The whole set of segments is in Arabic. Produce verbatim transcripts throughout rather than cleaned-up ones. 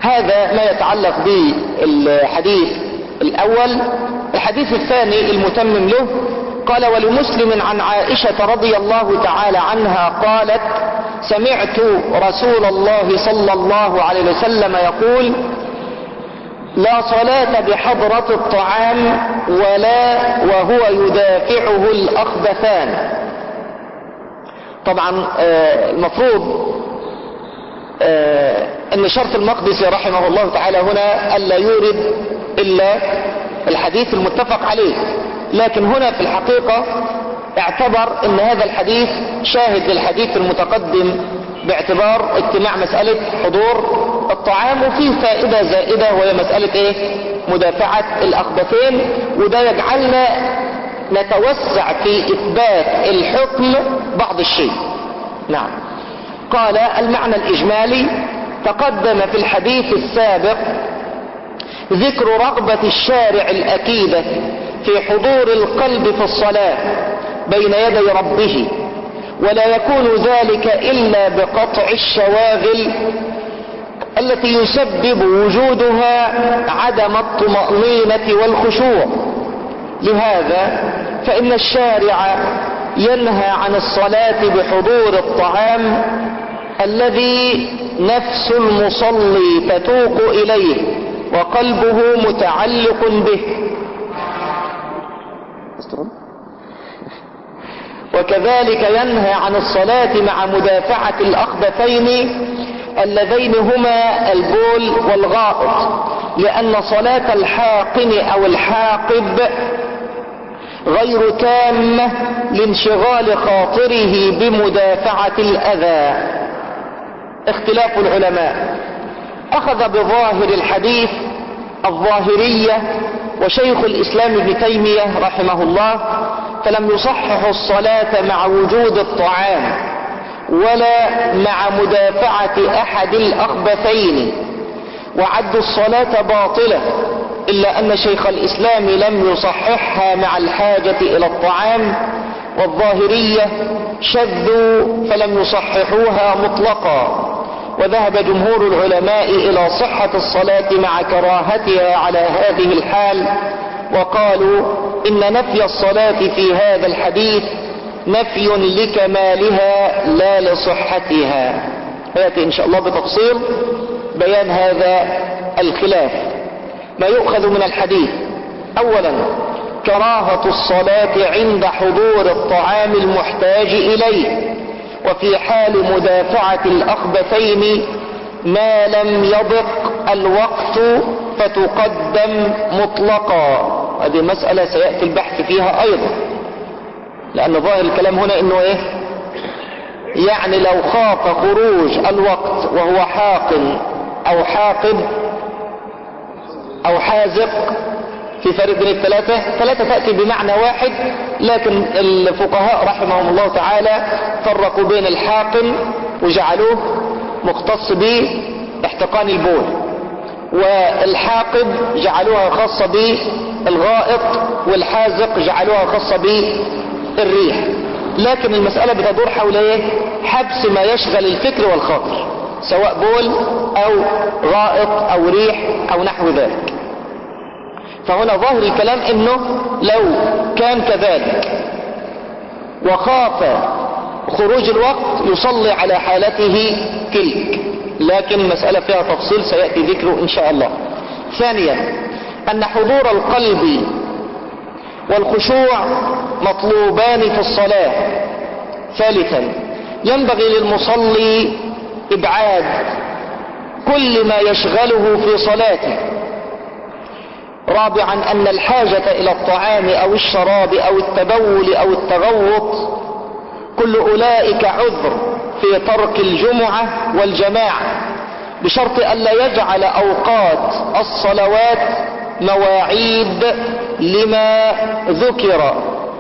هذا ما يتعلق بالحديث الأول. الحديث الثاني المتمم له قال: ولمسلم عن عائشة رضي الله تعالى عنها قالت: سمعت رسول الله صلى الله عليه وسلم يقول: لا صلاة بحضرة الطعام ولا وهو يدافعه الأخبثان. طبعا المفروض ان شرط المقدسي رحمه الله تعالى هنا ألا يورد إلا الحديث المتفق عليه، لكن هنا في الحقيقة اعتبر ان هذا الحديث شاهد للحديث المتقدم باعتبار اجتماع مسألة حضور الطعام، وفيه فائدة زائدة وهي مسألة ايه؟ مدافعة الأخبثين. وده يجعلنا نتوسع في إثبات الحكم بعض الشيء. نعم. قال: المعنى الإجمالي: تقدم في الحديث السابق ذكر رغبة الشارع الأكيدة في حضور القلب في الصلاة بين يدي ربه، ولا يكون ذلك إلا بقطع الشواغل التي يسبب وجودها عدم الطمأنينة والخشوع. لهذا فإن الشارع ينهى عن الصلاة بحضور الطعام الذي نفس المصلي تتوق إليه وقلبه متعلق به، وكذلك ينهى عن الصلاة مع مدافعة الأخبثين اللذين هما البول والغائط، لأن صلاة الحاقن أو الحاقب غير تامة لانشغال خاطره بمدافعة الأذى. اختلاف العلماء: أخذ بظاهر الحديث الظاهرية وشيخ الإسلام ابن تيمية رحمه الله، فلم يصححوا الصلاة مع وجود الطعام ولا مع مدافعة أحد الأخبثين، وعدوا الصلاة باطلة، إلا أن شيخ الإسلام لم يصححها مع الحاجة إلى الطعام، والظاهرية شذوا فلم يصححوها مطلقا. وذهب جمهور العلماء إلى صحة الصلاة مع كراهتها على هذه الحال، وقالوا إن نفي الصلاة في هذا الحديث نفي لكمالها لا لصحتها. ويأتي إن شاء الله بتفصيل بيان هذا الخلاف. ما يؤخذ من الحديث: أولا كراهة الصلاة عند حضور الطعام المحتاج إليه، وفي حال مدافعة الأخبثين ما لم يضق الوقت فتقدم مطلقا. هذه مسألة سيأتي البحث فيها أيضا، لأن ظاهر الكلام هنا إنه إيه؟ يعني لو خاف خروج الوقت وهو حاقن أو حاقب أو حازق، في فرق بين الثلاثة، ثلاثة تأتي بمعنى واحد، لكن الفقهاء رحمهم الله تعالى فرقوا بين الحاقن وجعلوه مختص باحتقان البول، والحاقب جعلوها خاصة بالغائط، والحازق جعلوها خاصة بالريح. لكن المسألة بتدور حول ايه؟ حبس ما يشغل الفكر والخاطر، سواء بول او غائط او ريح او نحو ذلك. فهنا ظاهر الكلام انه لو كان كذلك وخاف خروج الوقت يصلي على حالته تلك، لكن المسألة فيها تفصيل سيأتي ذكره ان شاء الله. ثانيا ان حضور القلب والخشوع مطلوبان في الصلاة. ثالثا ينبغي للمصلي ابعاد كل ما يشغله في صلاته. رابعا ان الحاجة الى الطعام او الشراب او التبول او التغوط كل اولئك عذر في ترك الجمعة والجماعة، بشرط الا يجعل اوقات الصلوات مواعيد لما ذكر.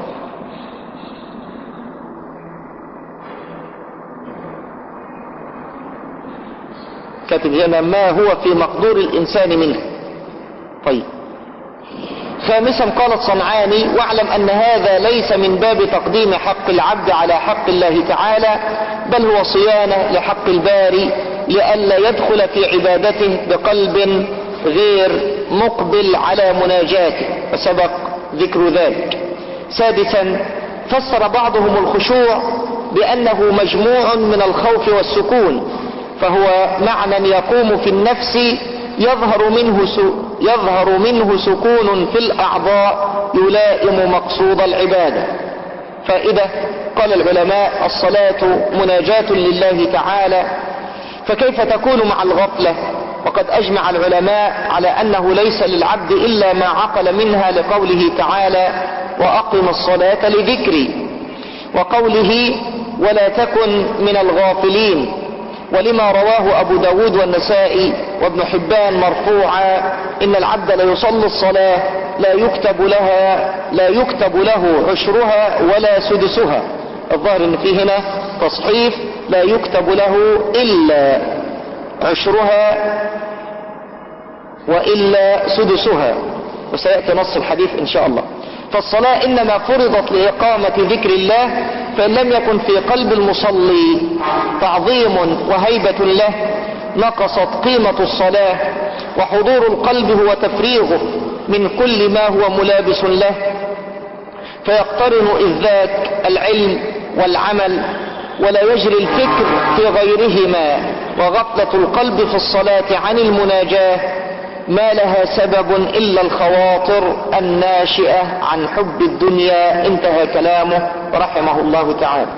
كاتب هنا ما هو في مقدور الانسان منه. طيب. خامسا قالت صنعاني: واعلم ان هذا ليس من باب تقديم حق العبد على حق الله تعالى، بل هو صيانة لحق الباري لئلا يدخل في عبادته بقلب غير مقبل على مناجاته، وسبق ذكر ذلك. سادسا، فسر بعضهم الخشوع بأنه مجموع من الخوف والسكون، فهو معنى يقوم في النفس يظهر منه يظهر منه سكون في الأعضاء يلائم مقصود العبادة. فإذا قال العلماء: الصلاة مناجاة لله تعالى، فكيف تكون مع الغفلة؟ وقد أجمع العلماء على أنه ليس للعبد إلا ما عقل منها، لقوله تعالى: وأقم الصلاة لذكري، وقوله: ولا تكن من الغافلين، ولما رواه أبو داود والنسائي وابن حبان مرفوعا: إن العبد ليصلي الصلاة لا يكتب لها لا يكتب له عشرها ولا سدسها. الظاهر ان فيه هنا تصحيف: لا يكتب له إلا عشرها وإلا سدسها، وسيأتي نص الحديث إن شاء الله. فالصلاة إنما فرضت لإقامة ذكر الله، فإن لم يكن في قلب المصلي تعظيم وهيبة له نقصت قيمة الصلاة، وحضور القلب هو تفريغه من كل ما هو ملابس له، فيقترن إذ ذاك العلم والعمل، ولا يجري الفكر في غيرهما. وغفلة القلب في الصلاة عن المناجاة ما لها سبب إلا الخواطر الناشئة عن حب الدنيا. انتهى كلامه رحمه الله تعالى.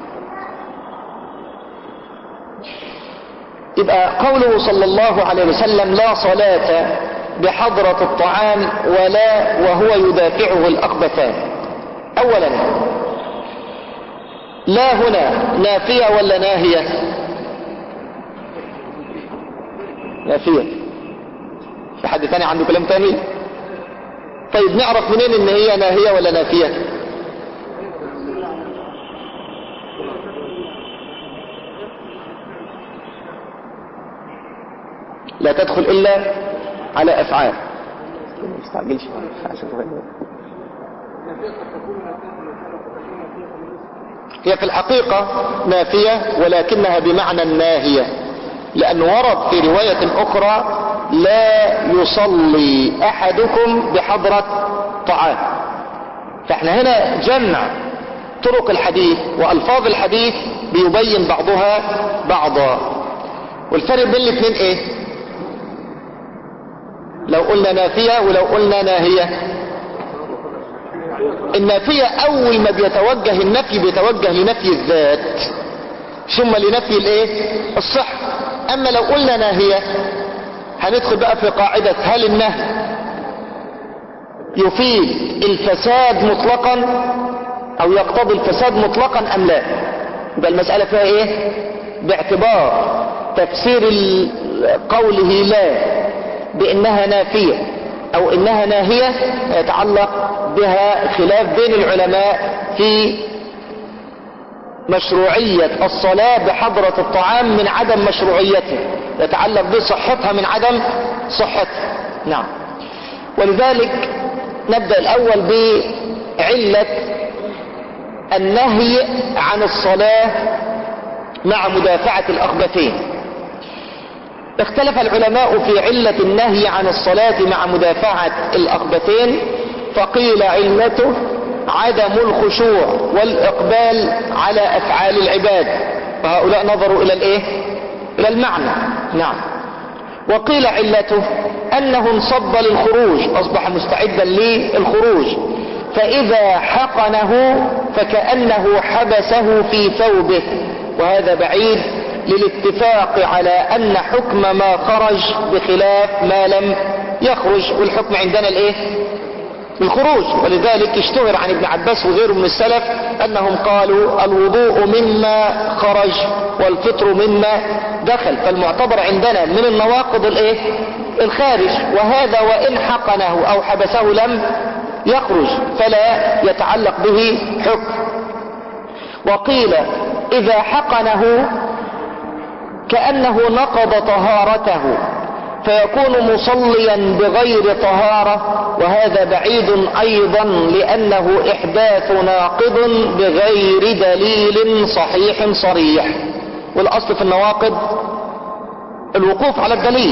يبقى قوله صلى الله عليه وسلم: لا صلاة بحضرة الطعام ولا وهو يدافعه الأخبثان. أولا، لا هنا نافية ولا ناهية؟ نافية. في حد ثاني عنده كلام ثاني؟ طيب نعرف منين ان هي ناهية ولا نافية؟ لا تدخل الا على افعال. ما تستعجلش هي في الحقيقة نافية، ولكنها بمعنى الناهية، لأنه ورد في رواية أخرى: لا يصلي أحدكم بحضرة طعام. فاحنا هنا جمع طرق الحديث وألفاظ الحديث بيبين بعضها بعضا. والفرق بين الاثنين ايه؟ لو قلنا نافية ولو قلنا ناهية. النافية أول ما بيتوجه النفي بيتوجه لنفي الذات ثم لنفي الايه؟ الصحة. أما لو قلنا ناهية هندخل بقى في قاعدة: هل النهي يفيد الفساد مطلقا أو يقتضي الفساد مطلقا أم لا؟ يبقى المسألة فيها ايه؟ باعتبار تفسير قوله لا بأنها نافية أو إنها ناهية يتعلق بها خلاف بين العلماء في مشروعية الصلاة بحضرة الطعام من عدم مشروعيته، يتعلق بصحتها من عدم صحتها. نعم. ولذلك نبدأ الأول بعلة النهي عن الصلاة مع مدافعة الأخبثين. اختلف العلماء في علة النهي عن الصلاة مع مدافعة الأخبثين، فقيل علته عدم الخشوع والإقبال على أفعال العباد، فهؤلاء نظروا إلى الإيه؟ إلى المعنى. نعم. وقيل علته أنه انصب للخروج، أصبح مستعدا للخروج، فإذا حقنه فكأنه حبسه في ثوبه، وهذا بعيد للاتفاق على أن حكم ما خرج بخلاف ما لم يخرج، والحكم عندنا الإيه؟ الخروج. ولذلك اشتهر عن ابن عباس وغيره من السلف أنهم قالوا: الوضوء مما خرج والفطر مما دخل. فالمعتبر عندنا من النواقض الايه؟ الخارج، وهذا وإن حقنه أو حبسه لم يخرج فلا يتعلق به حكم. وقيل إذا حقنه كأنه نقض طهارته فيكون مصليا بغير طهارة، وهذا بعيد أيضا لأنه إحداث ناقض بغير دليل صحيح صريح. والأصل في النواقض الوقوف على الدليل.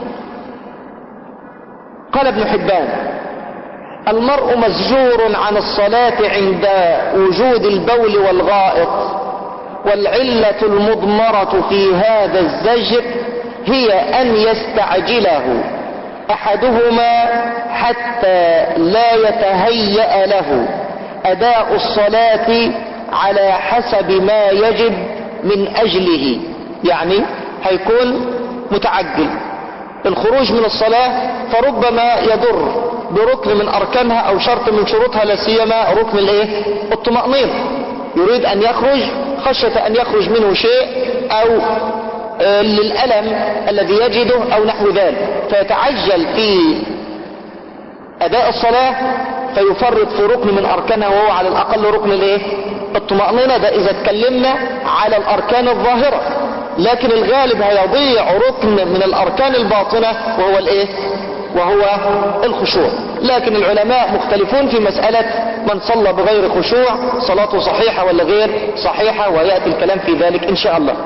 قال ابن حبان: المرء مسجور عن الصلاة عند وجود البول والغائط، والعلة المضمرة في هذا الزجر هي أن يستعجله أحدهما حتى لا يتهيأ له أداء الصلاة على حسب ما يجب من أجله. يعني هيكون متعجل الخروج من الصلاة، فربما يضر بركن من أركانها أو شرط من شروطها، لا سيما ركن الايه؟ الطمأنينة. يريد أن يخرج خشية أن يخرج منه شيء أو آه للألم الذي يجده أو نحو ذلك، فيتعجل في أداء الصلاة فيفرط في ركن من أركانها، وهو على الأقل ركن الايه؟ الطمأنينة. ده إذا اتكلمنا على الأركان الظاهرة، لكن الغالب هيضيع ركن من الأركان الباطنة وهو الايه؟ وهو الخشوع. لكن العلماء مختلفون في مسألة من صلى بغير خشوع صلاته صحيحة ولا غير صحيحة، ويأتي الكلام في ذلك إن شاء الله.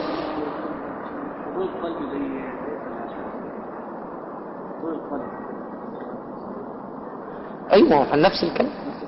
أيوة عن نفس الكلام.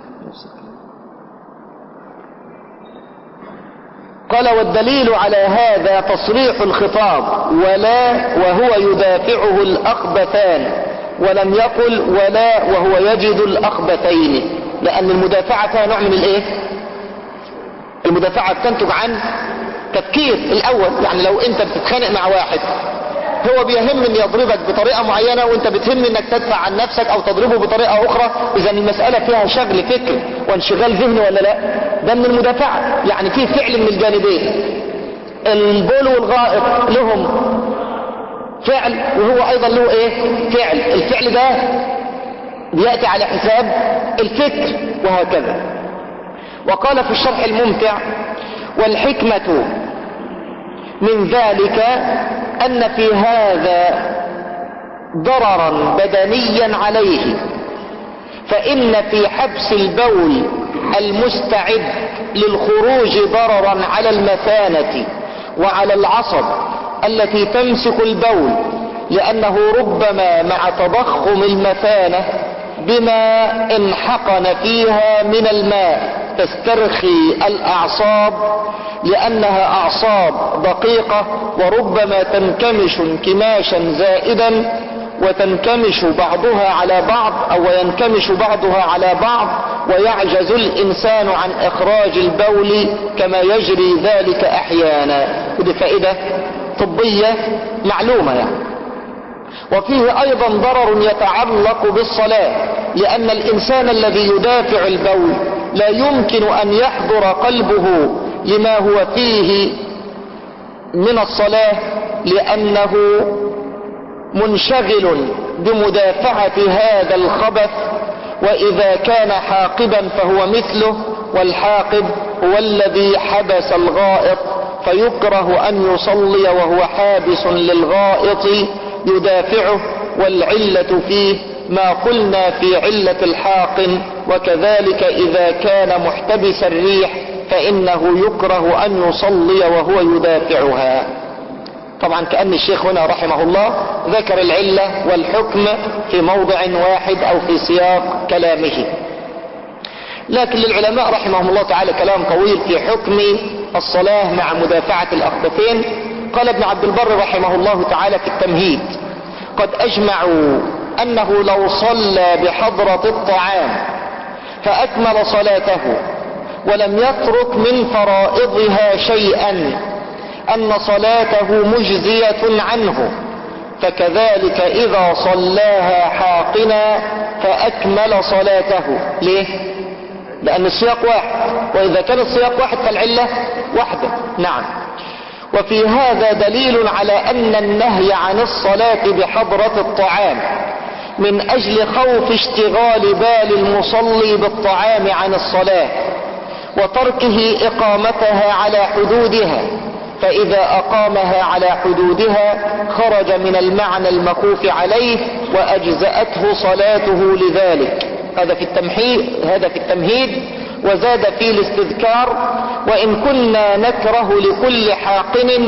قال: والدليل على هذا تصريح الخطاب ولا وهو يدافعه الأخبثان، ولم يقل ولا وهو يجد الأخبثين، لأن المدافعة فيها نوع من الايه؟ المدافعة تنتج عن تفكير الأول. يعني لو انت بتتخانق مع واحد هو بيهم ان يضربك بطريقة معينة، وانت بتهم انك تدفع عن نفسك او تضربه بطريقة اخرى، اذا المسألة فيها شغل فكر وانشغال ذهني ولا لا؟ ده من المدافعة. يعني فيه فعل من الجانبين. البول والغائط لهم فعل وهو ايضا له ايه؟ فعل. الفعل ده بيأتي على حساب الفكر وهكذا. وقال في الشرح الممتع: والحكمة من ذلك أن في هذا ضررا بدنيا عليه، فإن في حبس البول المستعد للخروج ضررا على المثانة وعلى العصب التي تمسك البول، لأنه ربما مع تضخم المثانة بما انحقن فيها من الماء تسترخي الأعصاب، لأنها أعصاب دقيقة، وربما تنكمش انكماشا زائدا، وتنكمش بعضها على بعض أو ينكمش بعضها على بعض، ويعجز الإنسان عن إخراج البول كما يجري ذلك أحيانا. ودي فائدة طبية معلومة يعني. وفيه أيضا ضرر يتعلق بالصلاة، لأن الإنسان الذي يدافع البول لا يمكن أن يحضر قلبه لما هو فيه من الصلاة، لأنه منشغل بمدافعة هذا الخبث. وإذا كان حاقبا فهو مثله، والحاقب هو الذي حبس الغائط، فيكره أن يصلي وهو حابس للغائط يدافعه، والعلة فيه ما قلنا في علة الحاقن. وكذلك إذا كان محتبس الريح فإنه يكره أن يصلي وهو يدافعها. طبعا كأن الشيخ هنا رحمه الله ذكر العلة والحكم في موضع واحد أو في سياق كلامه. لكن للعلماء رحمهم الله تعالى كلام طويل في حكم الصلاة مع مدافعة الأخبثين. قال ابن عبد البر رحمه الله تعالى في التمهيد: قد أجمعوا أنه لو صلى بحضرة الطعام فأكمل صلاته ولم يترك من فرائضها شيئا أن صلاته مجزية عنه، فكذلك إذا صلاها حاقنا فأكمل صلاته. ليه؟ لأن السياق واحد، وإذا كان السياق واحد فالعلة واحدة. نعم. وفي هذا دليل على أن النهي عن الصلاة بحضرة الطعام من أجل خوف اشتغال بال المصلي بالطعام عن الصلاة وتركه إقامتها على حدودها، فإذا أقامها على حدودها خرج من المعنى المخوف عليه وأجزأته صلاته لذلك. هذا في التمهيد هذا في التمهيد وزاد في الاستذكار: وإن كنا نكره لكل حاقن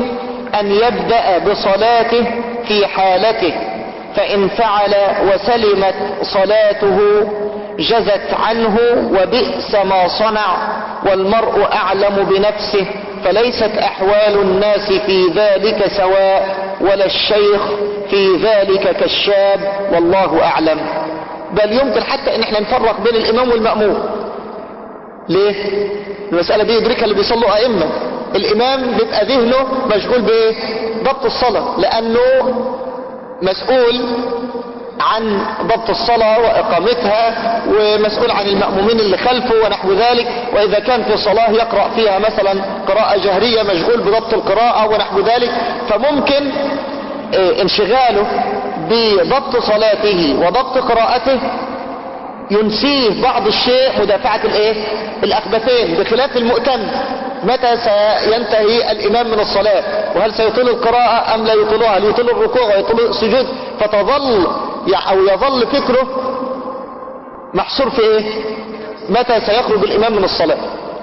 أن يبدأ بصلاته في حالته، فإن فعل وسلمت صلاته جزت عنه وبئس ما صنع، والمرء أعلم بنفسه، فليست أحوال الناس في ذلك سواء، ولا الشيخ في ذلك كالشاب، والله أعلم. بل يمكن حتى ان احنا نفرق بين الامام والمأموم. ليه؟ المسألة دي يدركها اللي بيصلوا ائمة. الامام بيبقى ذهنه مشغول بايه؟ ضبط الصلاة، لانه مسؤول عن ضبط الصلاة واقامتها، ومسؤول عن المأمومين اللي خلفه ونحو ذلك. واذا كان في صلاة يقرأ فيها مثلا قراءة جهرية مشغول بضبط القراءة ونحو ذلك، فممكن انشغاله بضبط صلاته وضبط قراءته ينسيه بعض الشيء مدافعة الايه؟ الاخبثين، بخلاف المؤتم. متى سينتهي الامام من الصلاة؟ وهل سيطيل القراءة ام لا يطيلها؟ هل يطيل الركوع ويطيل السجود؟ فتظل او يظل فكره محصور في ايه؟ متى سيخرج الامام من الصلاة؟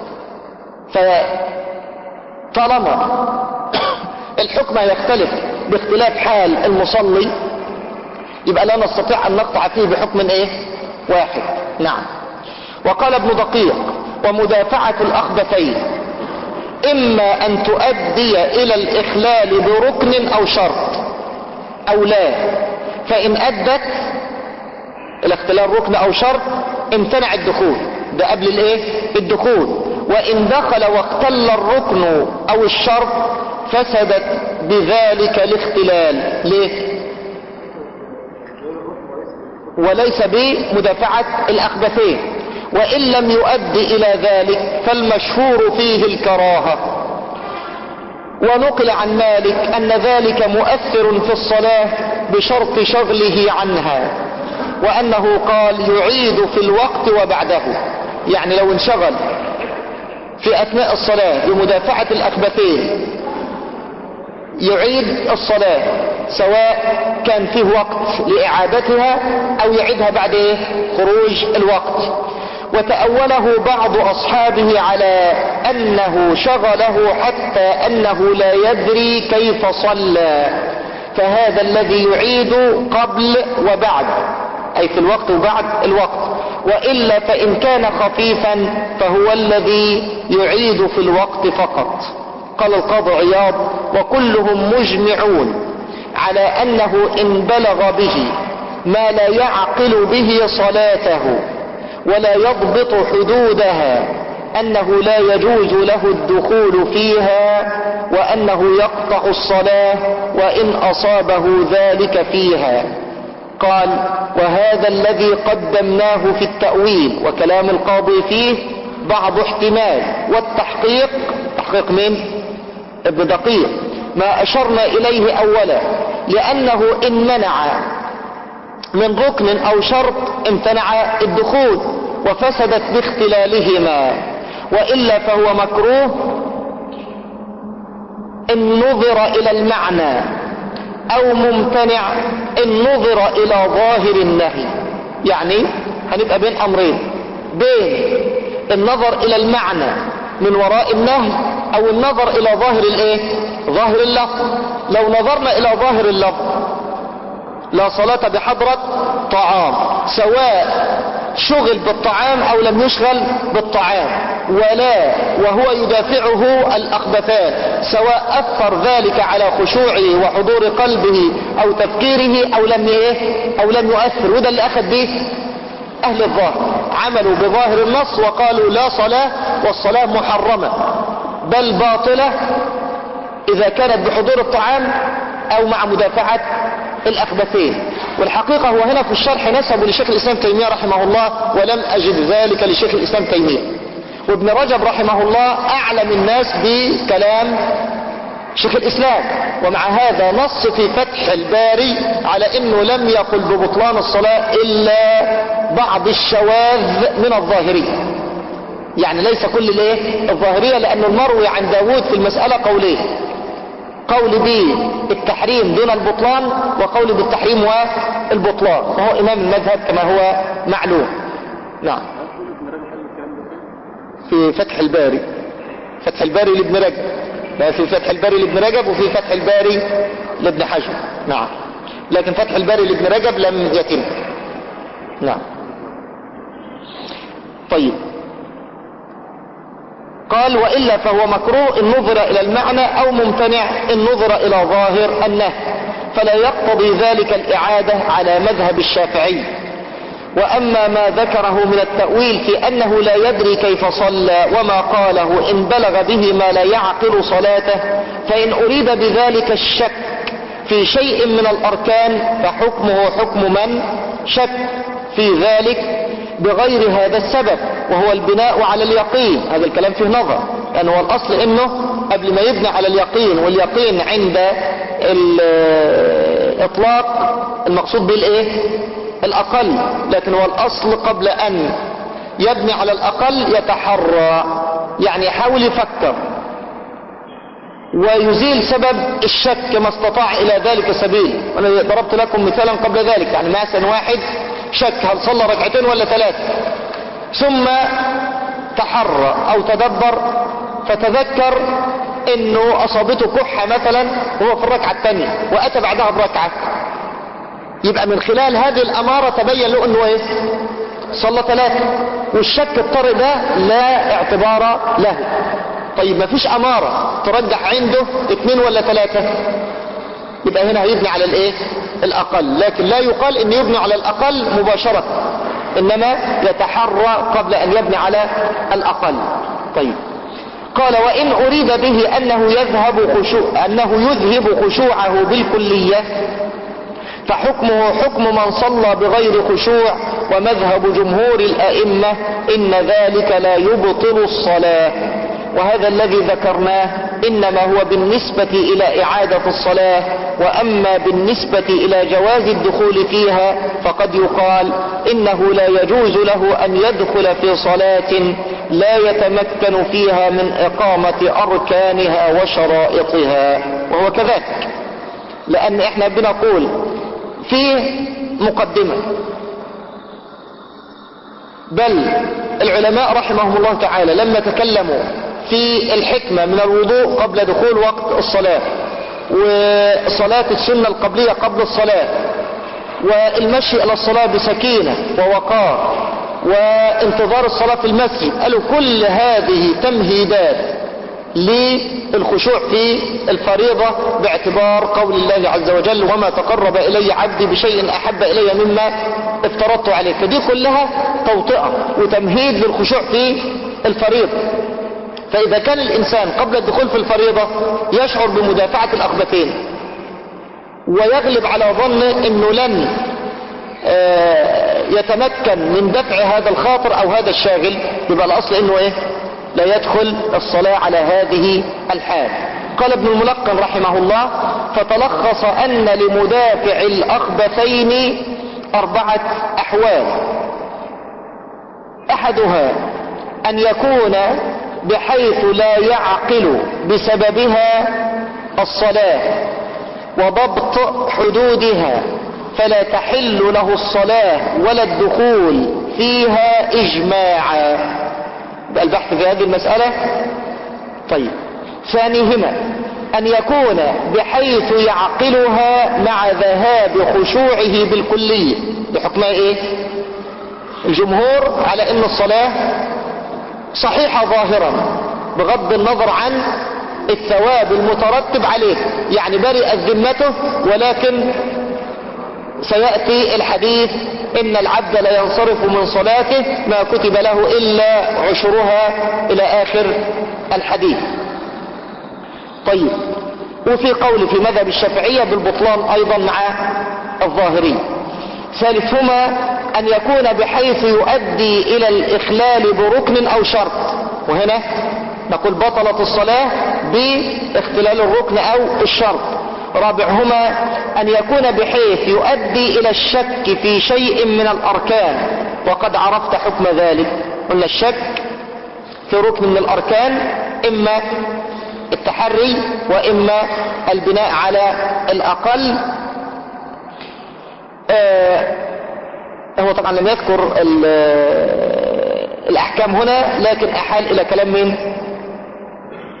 فطالما الحكم يختلف باختلاف حال المصلي، يبقى لا نستطيع ان نقطع فيه بحكم ايه؟ واحد. نعم. وقال ابن دقيق: ومدافعة الاخبثين اما ان تؤدي الى الاخلال بركن او شرط او لا، فان ادت الى اختلال ركن او شرط امتنع الدخول، ده قبل الايه؟ الدخول. وان دخل واختل الركن او الشرط فسدت بذلك الاختلال. ليه؟ وليس بمدافعة الأخبثين. وإن لم يؤدي إلى ذلك فالمشهور فيه الكراهة. ونقل عن مالك أن ذلك مؤثر في الصلاة بشرط شغله عنها، وأنه قال يعيد في الوقت وبعده. يعني لو انشغل في أثناء الصلاة بمدافعة الأخبثين يعيد الصلاة، سواء كان فيه وقت لإعادتها أو يعيدها بعد إيه؟ خروج الوقت. وتأوله بعض أصحابه على أنه شغله حتى أنه لا يدري كيف صلى، فهذا الذي يعيد قبل وبعد، أي في الوقت وبعد الوقت. وإلا فإن كان خفيفا فهو الذي يعيد في الوقت فقط. قال القاضي عياض: وكلهم مجمعون على أنه إن بلغ به ما لا يعقل به صلاته ولا يضبط حدودها أنه لا يجوز له الدخول فيها، وأنه يقطع الصلاة وإن أصابه ذلك فيها. قال: وهذا الذي قدمناه في التأويل وكلام القاضي فيه بعض احتمال، والتحقيق تحقيق من ابن دقيق ما أشرنا إليه أولا، لأنه إن منع من ركن أو شرط امتنع الدخول وفسدت باختلالهما، وإلا فهو مكروه إن نظر إلى المعنى، أو ممتنع إن نظر إلى ظاهر النهي. يعني هنبقى بين أمرين: بين النظر إلى المعنى من وراء النهي، أو النظر إلى ظاهر الإيه؟ ظاهر اللفظ. لو نظرنا إلى ظاهر اللفظ: لا صلاة بحضرة طعام، سواء شغل بالطعام أو لم يشغل بالطعام، ولا وهو يدافعه الأخبثان، سواء أثر ذلك على خشوعه وحضور قلبه أو تفكيره أو لم إيه؟ أو لم يؤثر. وده اللي أخذ به أهل الظاهر، عملوا بظاهر النص وقالوا لا صلاة، والصلاة محرمة بل باطلة إذا كانت بحضور الطعام أو مع مدافعة الأخبثين. والحقيقة هو هنا في الشرح نسبه لشيخ الإسلام تيمية رحمه الله، ولم أجد ذلك لشيخ الإسلام تيمية. وابن رجب رحمه الله أعلم الناس بكلام شيخ الإسلام، ومع هذا نص في فتح الباري على أنه لم يقل ببطلان الصلاة إلا بعض الشواذ من الظاهرية، يعني ليس كل الايه الظاهرية، لأن المروي عن داود في المسألة قولين: قول بالتحريم دون البطلان، وقول بالتحريم والبطلان، وهو إمام المذهب كما هو معلوم. نعم. في فتح الباري، فتح الباري لابن رجب لا في فتح الباري لابن رجب وفي فتح الباري لابن حجر. نعم. لكن فتح الباري لابن رجب لم يتم. نعم. طيب. قال وإلا فهو مكروه إن نظر إلى المعنى أو ممتنع إن نظر إلى ظاهر النهي، فلا يقتضي ذلك الإعادة على مذهب الشافعي. وأما ما ذكره من التأويل في أنه لا يدري كيف صلى وما قاله إن بلغ به ما لا يعقل صلاته، فإن أريد بذلك الشك في شيء من الأركان فحكمه حكم من شك في ذلك بغير هذا السبب، وهو البناء على اليقين. هذا الكلام فيه نظر، لأنه هو الأصل إنه قبل ما يبني على اليقين، واليقين عند الإطلاق المقصود بالإيه؟ الأقل، لكن هو الأصل قبل أن يبني على الأقل يتحرى، يعني يحاول يفكر ويزيل سبب الشك ما استطاع إلى ذلك سبيل. وأنا ضربت لكم مثالا قبل ذلك، يعني مثلا واحد شك هل صلى ركعتين ولا ثلاثة، ثم تحرى أو تدبر فتذكر إنه أصابته كحة مثلا وهو في الركعة الثانية وأتى بعدها بركعة، يبقى من خلال هذه الأمارة تبين له إنه إيه؟ صلى ثلاثة، والشك الطارئ ده لا اعتبار له. طيب ما فيش أمارة ترجح عنده اثنين ولا ثلاثة، يبقى هنا هيبني على الايه؟ الأقل، لكن لا يقال إن يبني على الأقل مباشرة، إنما يتحرى قبل أن يبني على الأقل. طيب قال وإن أريد به أنه يذهب خشوع أنه يذهب خشوعه بالكلية فحكمه حكم من صلى بغير خشوع، ومذهب جمهور الأئمة إن ذلك لا يبطل الصلاة. وهذا الذي ذكرناه إنما هو بالنسبة إلى إعادة الصلاة، وأما بالنسبة إلى جواز الدخول فيها فقد يقال إنه لا يجوز له أن يدخل في صلاة لا يتمكن فيها من إقامة أركانها وشرائطها، وهو كذلك، لأن إحنا بنقول في مقدمة، بل العلماء رحمهم الله تعالى لما تكلموا في الحكمة من الوضوء قبل دخول وقت الصلاة، وصلاة السنة القبلية قبل الصلاة، والمشي إلى الصلاة بسكينة ووقار، وانتظار الصلاة في المسجد، قالوا كل هذه تمهيدات للخشوع في الفريضة باعتبار قول الله عز وجل وما تقرب إلي عبدي بشيء أحب إلي مما افترضت عليه. فدي كلها توطئة وتمهيد للخشوع في الفريضة. فإذا كان الإنسان قبل الدخول في الفريضة يشعر بمدافعة الأخبثين ويغلب على ظنه أنه لن يتمكن من دفع هذا الخاطر أو هذا الشاغل، يبقى الأصل أنه إيه؟ لا يدخل الصلاة على هذه الحال. قال ابن الملقن رحمه الله فتلخص أن لمدافع الأخبثين أربعة أحوال: أحدها أن يكون بحيث لا يعقل بسببها الصلاة وضبط حدودها فلا تحل له الصلاة ولا الدخول فيها إجماعا. البحث في هذه المسألة. طيب ثانيهما أن يكون بحيث يعقلها مع ذهاب خشوعه بالكلية. بحكمها إيه؟ الجمهور على أن الصلاة صحيحة ظاهرا بغض النظر عن الثواب المترتب عليه، يعني برئت ذمته، ولكن سيأتي الحديث إن العبد لا ينصرف من صلاته ما كتب له إلا عشرها إلى آخر الحديث. طيب وفي قول في مذهب الشافعية بالبطلان أيضا مع الظاهري. ثالثهما أن يكون بحيث يؤدي إلى الإخلال بركن أو شرط، وهنا نقول بطلت الصلاة باختلال الركن أو الشرط. رابعهما أن يكون بحيث يؤدي إلى الشك في شيء من الأركان، وقد عرفت حكم ذلك. قلنا الشك في ركن من الأركان إما التحري وإما البناء على الأقل. آه هو طبعا لم يذكر الأحكام هنا، لكن أحال إلى كلام من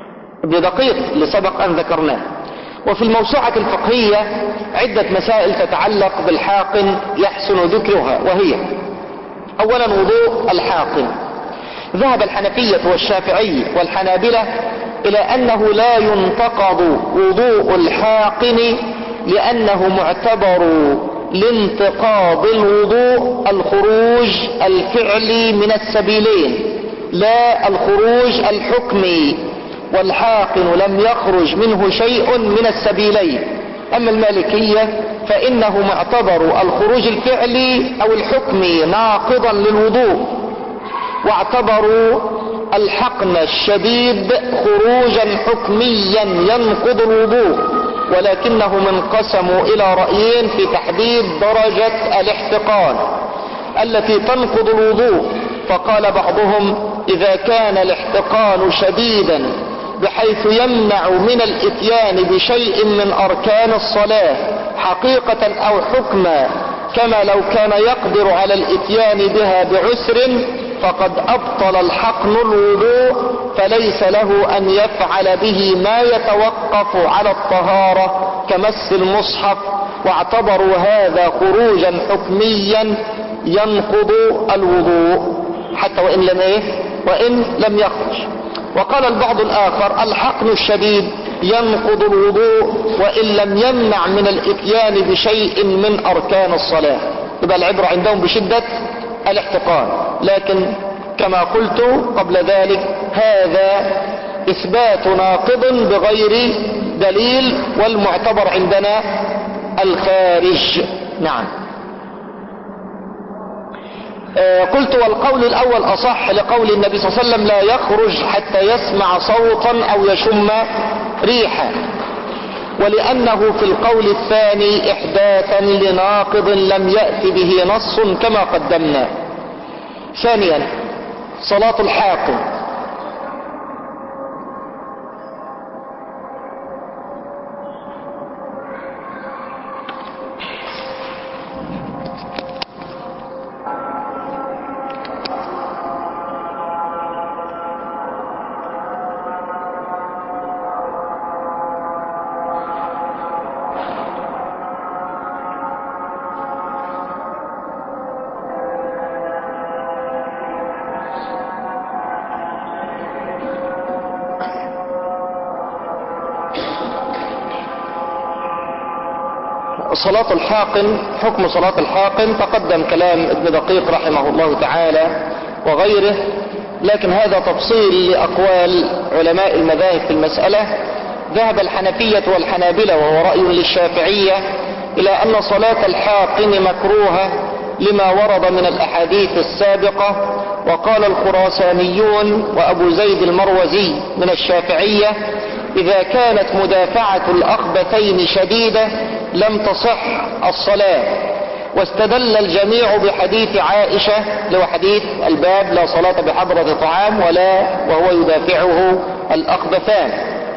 ابن دقيق اللي سبق أن ذكرناه. وفي الموسوعة الفقهية عدة مسائل تتعلق بالحاقن يحسن ذكرها، وهي: أولا وضوء الحاقن. ذهب الحنفية والشافعي والحنابلة إلى أنه لا ينتقض وضوء الحاقن، لأنه معتبر لانتقاض الوضوء الخروج الفعلي من السبيلين لا الخروج الحكمي، والحاقن لم يخرج منه شيء من السبيلين. أما المالكية فإنه معتبر الخروج الفعلي أو الحكمي ناقضا للوضوء، واعتبروا الحقن الشديد خروجا حكميا ينقض الوضوء، ولكنهم انقسموا إلى رأيين في تحديد درجة الاحتقان التي تنقض الوضوء. فقال بعضهم: إذا كان الاحتقان شديدا بحيث يمنع من الاتيان بشيء من أركان الصلاة حقيقة أو حكما، كما لو كان يقدر على الاتيان بها بعسر، فقد أبطل الحقن الوضوء، فليس له أن يفعل به ما يتوقف على الطهارة كمس المصحف، واعتبروا هذا خروجا حكميا ينقض الوضوء حتى وإن لم إيه وإن لم يخرج. وقال البعض الآخر: الحقن الشديد ينقض الوضوء وإن لم يمنع من الاتيان بشيء من أركان الصلاة. يبقى العبرة عندهم بشدة الاحتقان، لكن كما قلت قبل ذلك هذا إثبات ناقض بغير دليل، والمعتبر عندنا الخارج. نعم. آه قلت: والقول الأول أصح لقول النبي صلى الله عليه وسلم: لا يخرج حتى يسمع صوتا أو يشم ريحا، ولأنه في القول الثاني إحداثا لناقض لم يأت به نص كما قدمنا. ثانيا: صلاة الحاقن. صلاة الحاقن. حكم صلاة الحاقن تقدم كلام ابن دقيق رحمه الله تعالى وغيره، لكن هذا تفصيل لأقوال علماء المذاهب في المسألة. ذهب الحنفية والحنابلة وهو رأي للشافعية إلى أن صلاة الحاقن مكروهة لما ورد من الأحاديث السابقة. وقال الخراسانيون وأبو زيد المروزي من الشافعية: إذا كانت مدافعة الأخبثين شديدة لم تصح الصلاة. واستدل الجميع بحديث عائشة لو حديث الباب: لا صلاة بحضرة طعام ولا وهو يدافعه الأخبثان.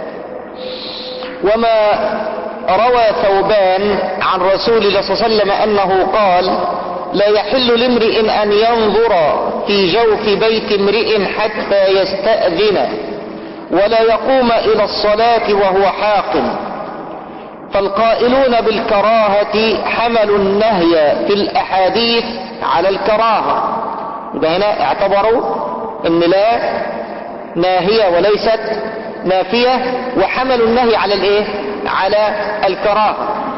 وما روى ثوبان عن رسول الله صلى الله عليه وسلم أنه قال: لا يحل لامرئ أن ينظر في جوف بيت امرئ حتى يستأذن ولا يقوم إلى الصلاة وهو حاقن. فالقائلون بالكراهة حملوا النهي في الأحاديث على الكراهة. يبقى هنا اعتبروا ان لا ناهية وليست نافية، وحملوا النهي على الايه على الكراهة.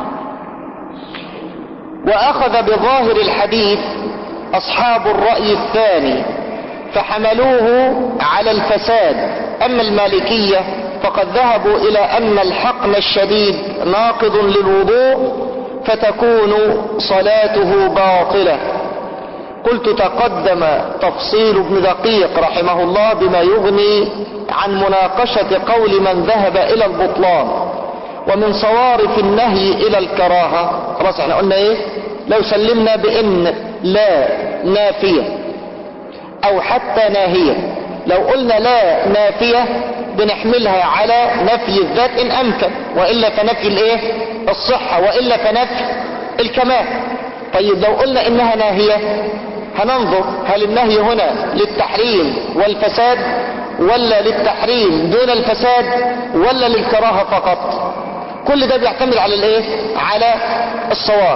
واخذ بظاهر الحديث اصحاب الرأي الثاني فحملوه على الفساد. اما المالكية فقد ذهبوا الى ان الحقن الشديد ناقض للوضوء فتكون صلاته باطلة. قلت تقدم تفصيل ابن دقيق رحمه الله بما يغني عن مناقشة قول من ذهب الى البطلان. ومن صوارف النهي الى الكراهة، خلاص احنا قلنا ايه، لو سلمنا بان لا نافية او حتى ناهية، لو قلنا لا نافية بنحملها على نفي الذات ان امكن، وإلا فنفي الايه الصحة، وإلا فنفي الكمال. طيب لو قلنا انها ناهية هننظر هل النهي هنا للتحريم والفساد ولا للتحريم دون الفساد ولا للكراهة فقط؟ كل ده بيعتمد على الايه؟ على الصواب.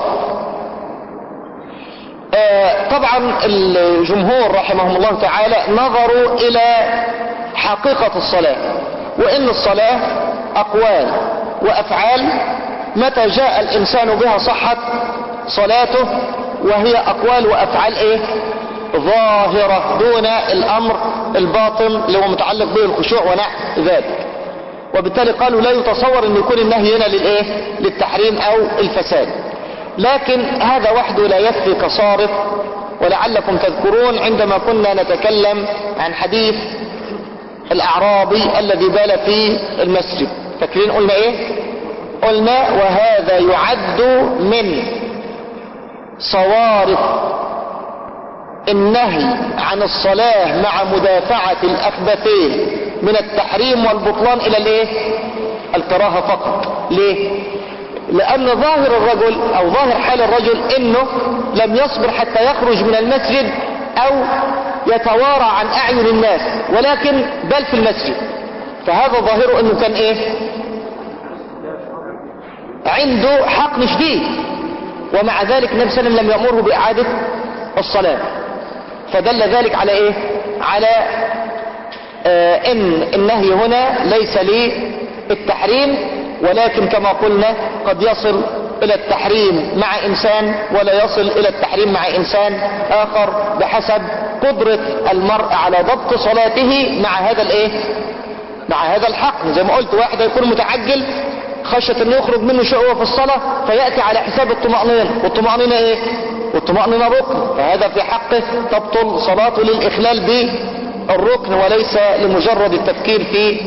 آه طبعا الجمهور رحمهم الله تعالى نظروا الى حقيقة الصلاة، وان الصلاة اقوال وافعال، متى جاء الانسان بها صحت صلاته، وهي اقوال وافعال ايه؟ ظاهرة دون الامر الباطن اللي هو متعلق به الخشوع ونحو ذلك. وبالتالي قالوا لا يتصور ان يكون النهي هنا للايه؟ للتحريم او الفساد. لكن هذا وحده لا يكفي كصارف. ولعلكم تذكرون عندما كنا نتكلم عن حديث الاعرابي الذي بال في المسجد، فاكرين قلنا ايه؟ قلنا وهذا يعد من صوارف النهي عن الصلاة مع مدافعة الأخبثين من التحريم والبطلان إلى الايه؟ الكراهة فقط. ليه؟ لأن ظاهر الرجل أو ظاهر حال الرجل إنه لم يصبر حتى يخرج من المسجد أو يتوارى عن أعين الناس، ولكن بل في المسجد، فهذا ظاهره إنه كان إيه؟ عنده حقن شديد، ومع ذلك النبي صلى الله عليه وسلم لم يأمره بإعادة الصلاة. فدل ذلك على ايه؟ على آه ان النهي هنا ليس للتحريم، ولكن كما قلنا قد يصل الى التحريم مع انسان ولا يصل الى التحريم مع انسان اخر، بحسب قدرة المرء على ضبط صلاته مع هذا الايه؟ مع هذا الحق. زي ما قلت، واحد يكون متعجل خشية انه يخرج منه شيء في الصلاة فيأتي على حساب الطمأنينة، والطمأنينة ايه؟ والطمأنينة ركن، فهذا في حقه تبطل صلاته للإخلال بالركن وليس لمجرد التفكير في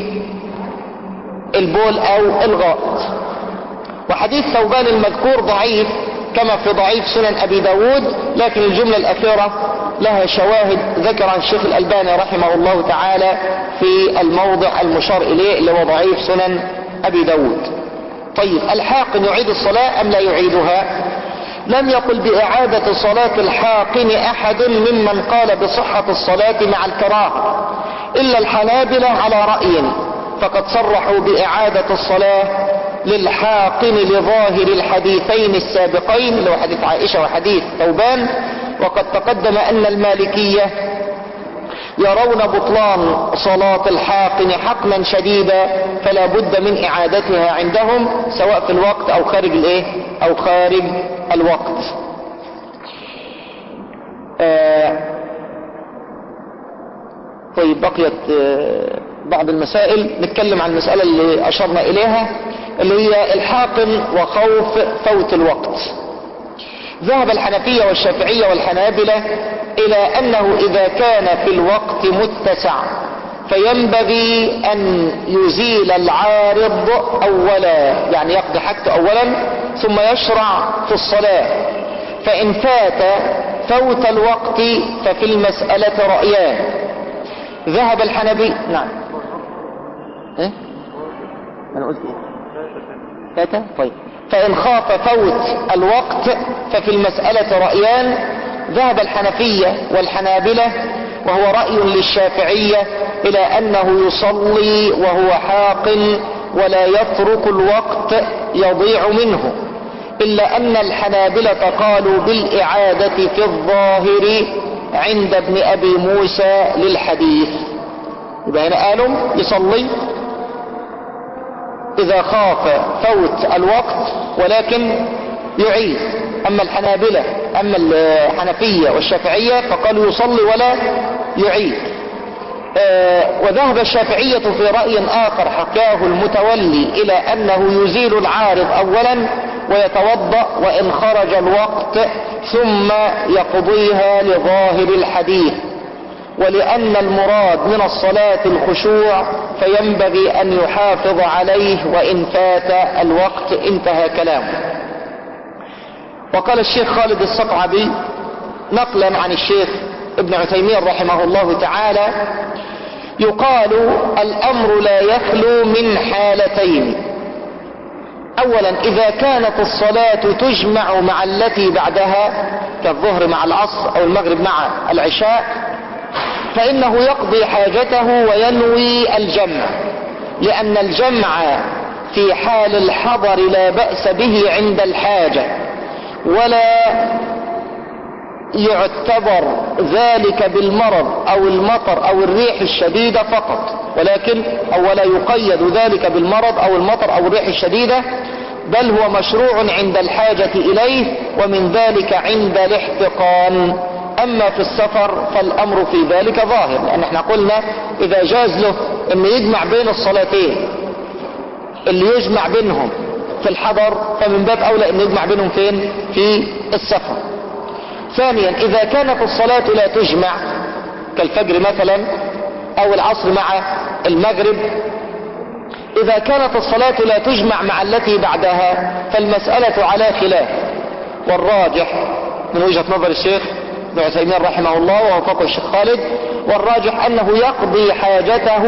البول او الغائط. وحديث ثوبان المذكور ضعيف كما في ضعيف سنن ابي داود، لكن الجملة الاخيرة لها شواهد ذكرها الشيخ الالباني رحمه الله تعالى في الموضع المشار اليه اللي هو ضعيف سنن ابي داود. طيب، الحاقن يعيد الصلاة ام لا يعيدها؟ لم يقل بإعادة صلاة الحاقن أحد ممن قال بصحة الصلاة مع الكراهة إلا الحنابلة على رأي، فقد صرحوا بإعادة الصلاة للحاقن لظاهر الحديثين السابقين اللي هو حديث عائشة وحديث ثوبان. وقد تقدم أن المالكية يرون بطلان صلاة الحاقن حقنا شديدا، فلا بد من إعادتها عندهم سواء في الوقت أو خارج الإيه؟ أو خارج الوقت. آه طيب، بقيت آه بعض المسائل. نتكلم عن المسألة اللي أشرنا إليها اللي هي الحاقن وخوف فوت الوقت. ذهب الحنفية والشافعية والحنابلة إلى أنه إذا كان في الوقت متسع فينبغي أن يزيل العارض أولا، يعني يقضي حاجته أولا ثم يشرع في الصلاة. فإن فات فوت الوقت ففي المسألة رأيان. ذهب الحنبي نعم إيه؟ أنا قلت إيه؟ فات؟ طيب، فإن خاف فوت الوقت ففي المسألة رأيان. ذهب الحنفية والحنابلة وهو رأي للشافعية إلى أنه يصلي وهو حاقن ولا يترك الوقت يضيع منه، إلا أن الحنابلة قالوا بالإعادة في الظاهر عند ابن أبي موسى للحديث. يبقى هنا قالوا يصلي إذا خاف فوت الوقت ولكن يعيد. أما الحنابلة أما الحنفية والشافعية فقالوا يصلي ولا يعيد. آه وذهب الشافعية في رأي آخر حكاه المتولي إلى أنه يزيل العارض أولا ويتوضأ وإن خرج الوقت ثم يقضيها لظاهر الحديث، ولأن المراد من الصلاة الخشوع فينبغي أن يحافظ عليه وإن فات الوقت. انتهى كلامه. وقال الشيخ خالد الصقعبي نقلا عن الشيخ ابن عثيمين رحمه الله تعالى: يقال الأمر لا يخلو من حالتين. أولا، إذا كانت الصلاة تجمع مع التي بعدها كالظهر مع العصر أو المغرب مع العشاء، فإنه يقضي حاجته وينوي الجمع، لأن الجمع في حال الحضر لا بأس به عند الحاجة، ولا يعتبر ذلك بالمرض أو المطر أو الريح الشديدة فقط، ولكن أو ولا يقيد ذلك بالمرض أو المطر أو الريح الشديدة، بل هو مشروع عند الحاجة إليه، ومن ذلك عند الاحتقان. أما في السفر فالأمر في ذلك ظاهر، لأن احنا قلنا إذا جاز له أن يجمع بين الصلاتين اللي يجمع بينهم في الحضر، فمن باب أولى أن يجمع بينهم فين؟ في السفر. ثانيا، إذا كانت الصلاة لا تجمع كالفجر مثلا أو العصر مع المغرب، إذا كانت الصلاة لا تجمع مع التي بعدها فالمسألة على خلاف، والراجح من وجهة نظر الشيخ ابن عثيمين رحمه الله ووفقه الشيخ خالد، والراجح أنه يقضي حاجته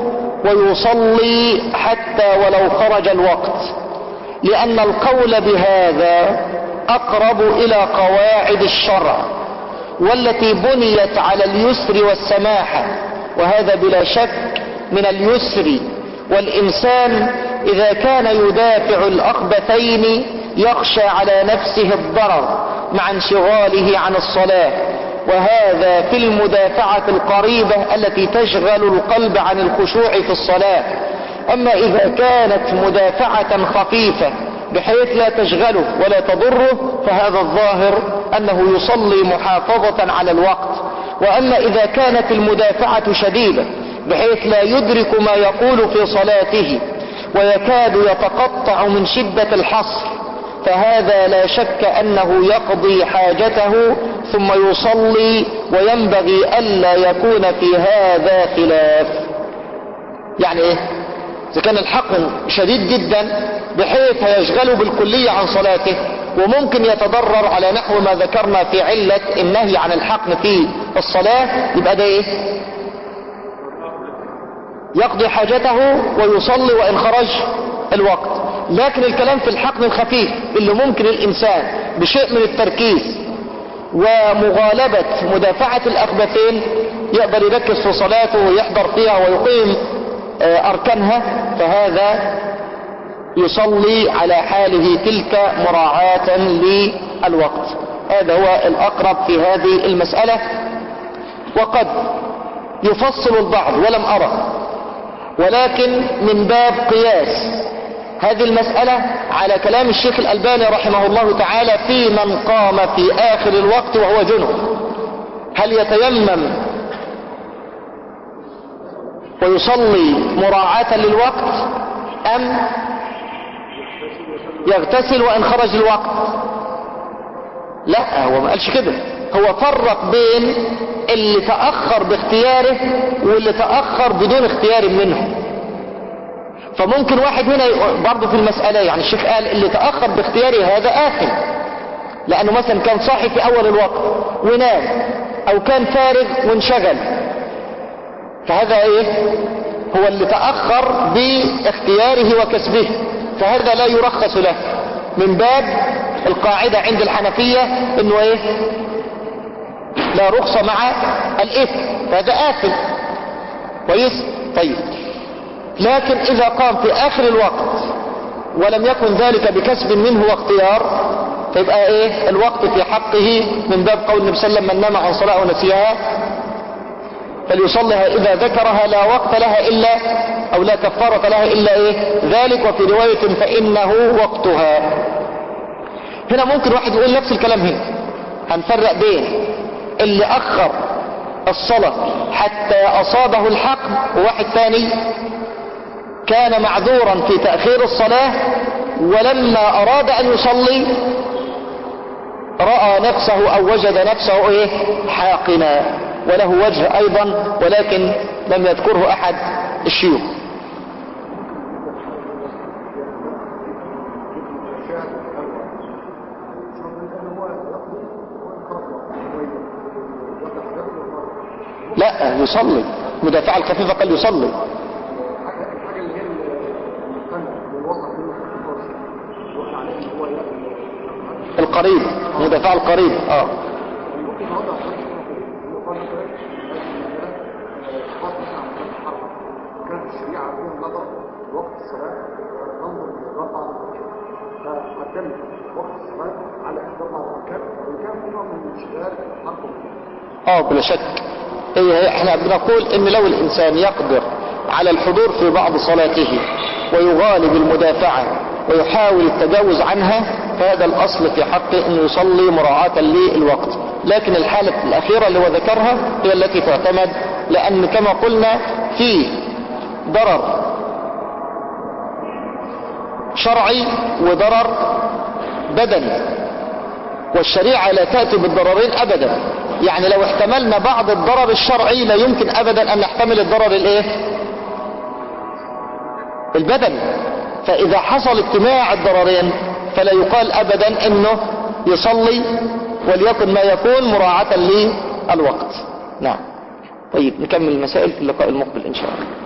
ويصلي حتى ولو خرج الوقت، لأن القول بهذا أقرب إلى قواعد الشرع والتي بنيت على اليسر والسماحة، وهذا بلا شك من اليسر. والإنسان إذا كان يدافع الأخبثين يخشى على نفسه الضرر مع انشغاله عن الصلاة، وهذا في المدافعة القريبة التي تشغل القلب عن الخشوع في الصلاة. أما إذا كانت مدافعة خفيفة بحيث لا تشغله ولا تضره فهذا الظاهر أنه يصلي محافظة على الوقت. وأما إذا كانت المدافعة شديدة بحيث لا يدرك ما يقول في صلاته ويكاد يتقطع من شدة الحصر، فهذا لا شك أنه يقضي حاجته ثم يصلي، وينبغي ألا يكون في هذا خلاف. يعني إيه؟ إذا كان الحقن شديد جدا بحيث يشغله بالكلية عن صلاته وممكن يتضرر على نحو ما ذكرنا في علة النهي عن الحقن في الصلاة، يبقى ده إيه؟ يقضي حاجته ويصلي وإن خرج الوقت. لكن الكلام في الحقن الخفيف اللي ممكن الإنسان بشيء من التركيز ومغالبة مدافعة الأخبثين يقدر يركز في صلاته ويحضر فيها ويقيم أركانها، فهذا يصلي على حاله تلك مراعاة للوقت. هذا هو الأقرب في هذه المسألة. وقد يفصل البعض ولم أرى، ولكن من باب قياس هذه المسألة على كلام الشيخ الألباني رحمه الله تعالى في من قام في آخر الوقت وهو جنب، هل يتيمم ويصلي مراعاة للوقت أم يغتسل وإن خرج الوقت؟ لا، هو ما قالش كده، هو فرق بين اللي تأخر باختياره واللي تأخر بدون اختيار منه. فممكن واحد هنا برضه في المسألة، يعني الشيخ قال اللي تأخر باختياره هذا آثم، لأنه مثلا كان صاحي في أول الوقت ونام، أو كان فارغ وانشغل، فهذا ايه؟ هو اللي تأخر باختياره وكسبه، فهذا لا يرخص له من باب القاعدة عند الحنفية انه ايه؟ لا رخصة مع الإثم، فهذا آثم. كويس؟ طيب، لكن إذا قام في آخر الوقت ولم يكن ذلك بكسب منه واختيار، فيبقى ايه؟ الوقت في حقه من باب قول النبي صلى الله عليه وسلم من نام عن صلاة ونسيها فليصلها إذا ذكرها لا وقت لها إلا أو لا كفارة لها إلا إيه؟ ذلك. وفي رواية فإنه وقتها. هنا ممكن واحد يقول نفس الكلام، هنا هنفرق بين اللي أخر الصلاة حتى أصابه الحقن وواحد ثاني كان معذورا في تأخير الصلاة ولما أراد أن يصلي رأى نفسه أو وجد نفسه إيه؟ حاقنا، وله وجه أيضا ولكن لم يذكره أحد الشيوخ. لا، يصلي مدافع الخفيفة قال يصلي. القريب مدافع القريب اه يعتمد وقت الصلاة على إحداثها وكان وكان في نوع من الانشغال حقه. اه بلا شك. إيه احنا بنقول ان لو الانسان يقدر على الحضور في بعض صلاته ويغالب المدافعة ويحاول التجاوز عنها فهذا الاصل في حقه انه يصلي مراعاة للوقت. لكن الحالة الاخيرة اللي هو ذكرها هي التي تعتمد، لان كما قلنا في ضرر شرعي وضرر بدني، والشريعة لا تأتي بالضررين ابدا. يعني لو احتملنا بعض الضرر الشرعي لا يمكن ابدا ان نحتمل الضرر الايه البدني. فاذا حصل اجتماع الضررين فلا يقال ابدا انه يصلي وليكن ما يكون مراعاة للوقت. نعم. طيب نكمل المسائل في اللقاء المقبل ان شاء الله.